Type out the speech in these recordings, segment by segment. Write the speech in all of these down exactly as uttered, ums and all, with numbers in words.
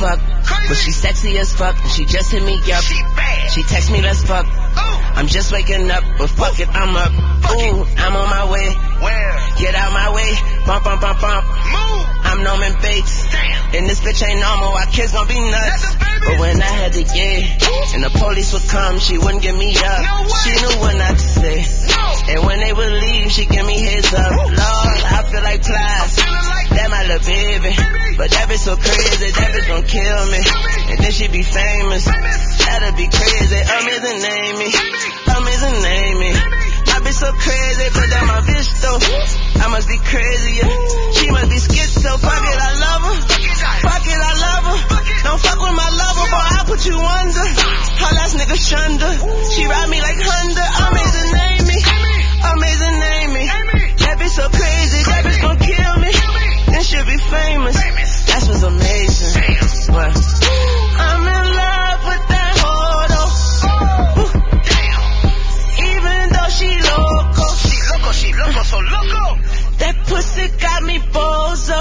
fuck, but she sexy as fuck, and she just hit me up. She text me, let's fuck. I'm just waking up, but fuck it, I'm up. Ooh, I'm on my way. Get out my way. Bump, bump, bump, bump. I'm Norman Bates. And this bitch ain't normal, our kids gon' be nuts. But when I had to get, and the police would come, she wouldn't give me up. She knew what not to say. And when they would leave, she give me heads up. Lord, I feel like Plies. That my little baby. But that bitch so crazy, that bitch gon' kill me. And then she be famous. That'll be crazy. Amazing name me. Amazing name me. My bitch so crazy, but that my bitch though. I must be crazy, yeah. She must be schizo. Fuck it, I love her. Fuck it, I love her. Don't fuck with my lover, boy, I'll put you under. Her last nigga Shunda. She ride me like Honda. Amazing name me. Amazing name me. That bitch so crazy, that bitch gon' kill me. Then she'll be famous. That's what's amazing. What? I'm in love with that hoe though. Even though she loco. She loco, she loco, so loco. That pussy got me bozo.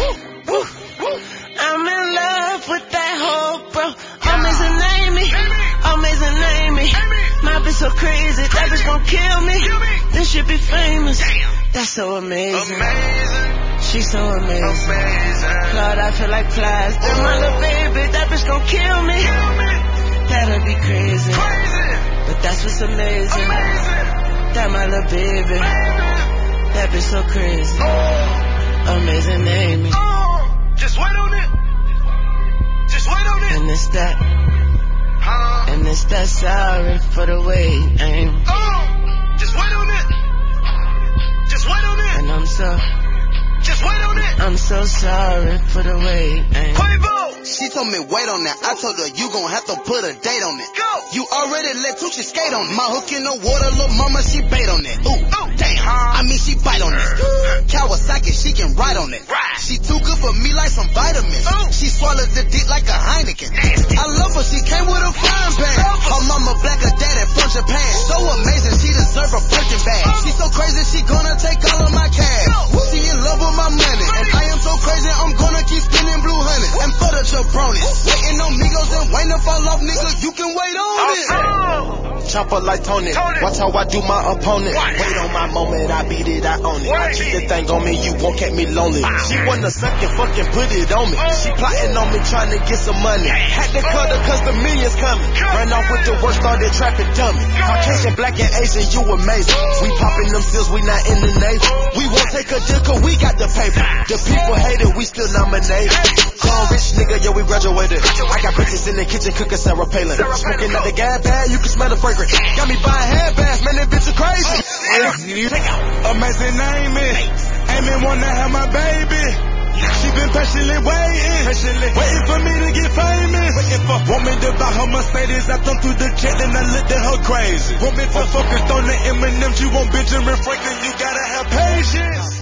I'm in love with that hoe, bro. Amazing name me. Amazing name me. My bitch so crazy, that bitch gon' kill me. Then she'll be famous. That's so amazing. She's so amazing. Lord, I feel like Plies. That my little baby, that bitch gon' kill me. That'll be crazy. But that's what's amazing. That my little baby. That bitch so crazy. Amazing name me. Just wait on it. Just wait on it. And it's that. Huh? And it's that sorry for the wait. Aim. Oh, just wait on it. Just wait on it. And I'm so. Just wait on it. I'm so sorry for the wait. Aim. Quavo. She told me wait on that. I told her you gon' have to put a date on it. Go. You already let Tucci skate on it. My hook in the water, little mama, she bait on it. Ooh, Ooh. damn. Huh? I mean, she bite on it. Kawasaki, she can ride on it. Right. She too good for me like some vitamins. Ooh. She swallowed the dick like a Heineken. Nasty. I love her, she came with a frying pan. Her mama black, her dad from Japan. So amazing, she deserve a Birkin bag. She so crazy, she gonna take all of my cash. She in love with my money, and I am so crazy, I'm gonna keep spinning blue honey. And for the jabronis, waiting on Migos and waiting to fall off, nigga, you can wait on it. Chopper like Tony. Tony. Watch how I do my opponent. What? Wait on my moment, I beat it, I own it. What? I keep the thing on me, you won't keep me lonely. Wow. She wanna suck and fucking put it on me. Oh. She plotting on me, trying to get some money. Had to cut her cause the millions coming. Come. Ran off with the work, started trapping dummy. Caucasian, black and Asian, you amazing. We popping them seals, we not in the Navy. We won't take a deal cause we got the paper. The people hate it, we still nominate. Grown rich nigga, yeah, we graduated. I got bitches in the kitchen cooking Sarah Palin. Smoking out the gas bag, you can smell the fragrance. Got me buying headbands, man, that bitch is crazy. Amazing name it. Aiming wanna have my baby. She been patiently waiting, waiting for me to get famous. Want me to buy her Mercedes, I thumb through the check, then I looked at her crazy. Want me to focus on the M and M's, you want Benjamin Franklin, you gotta have patience.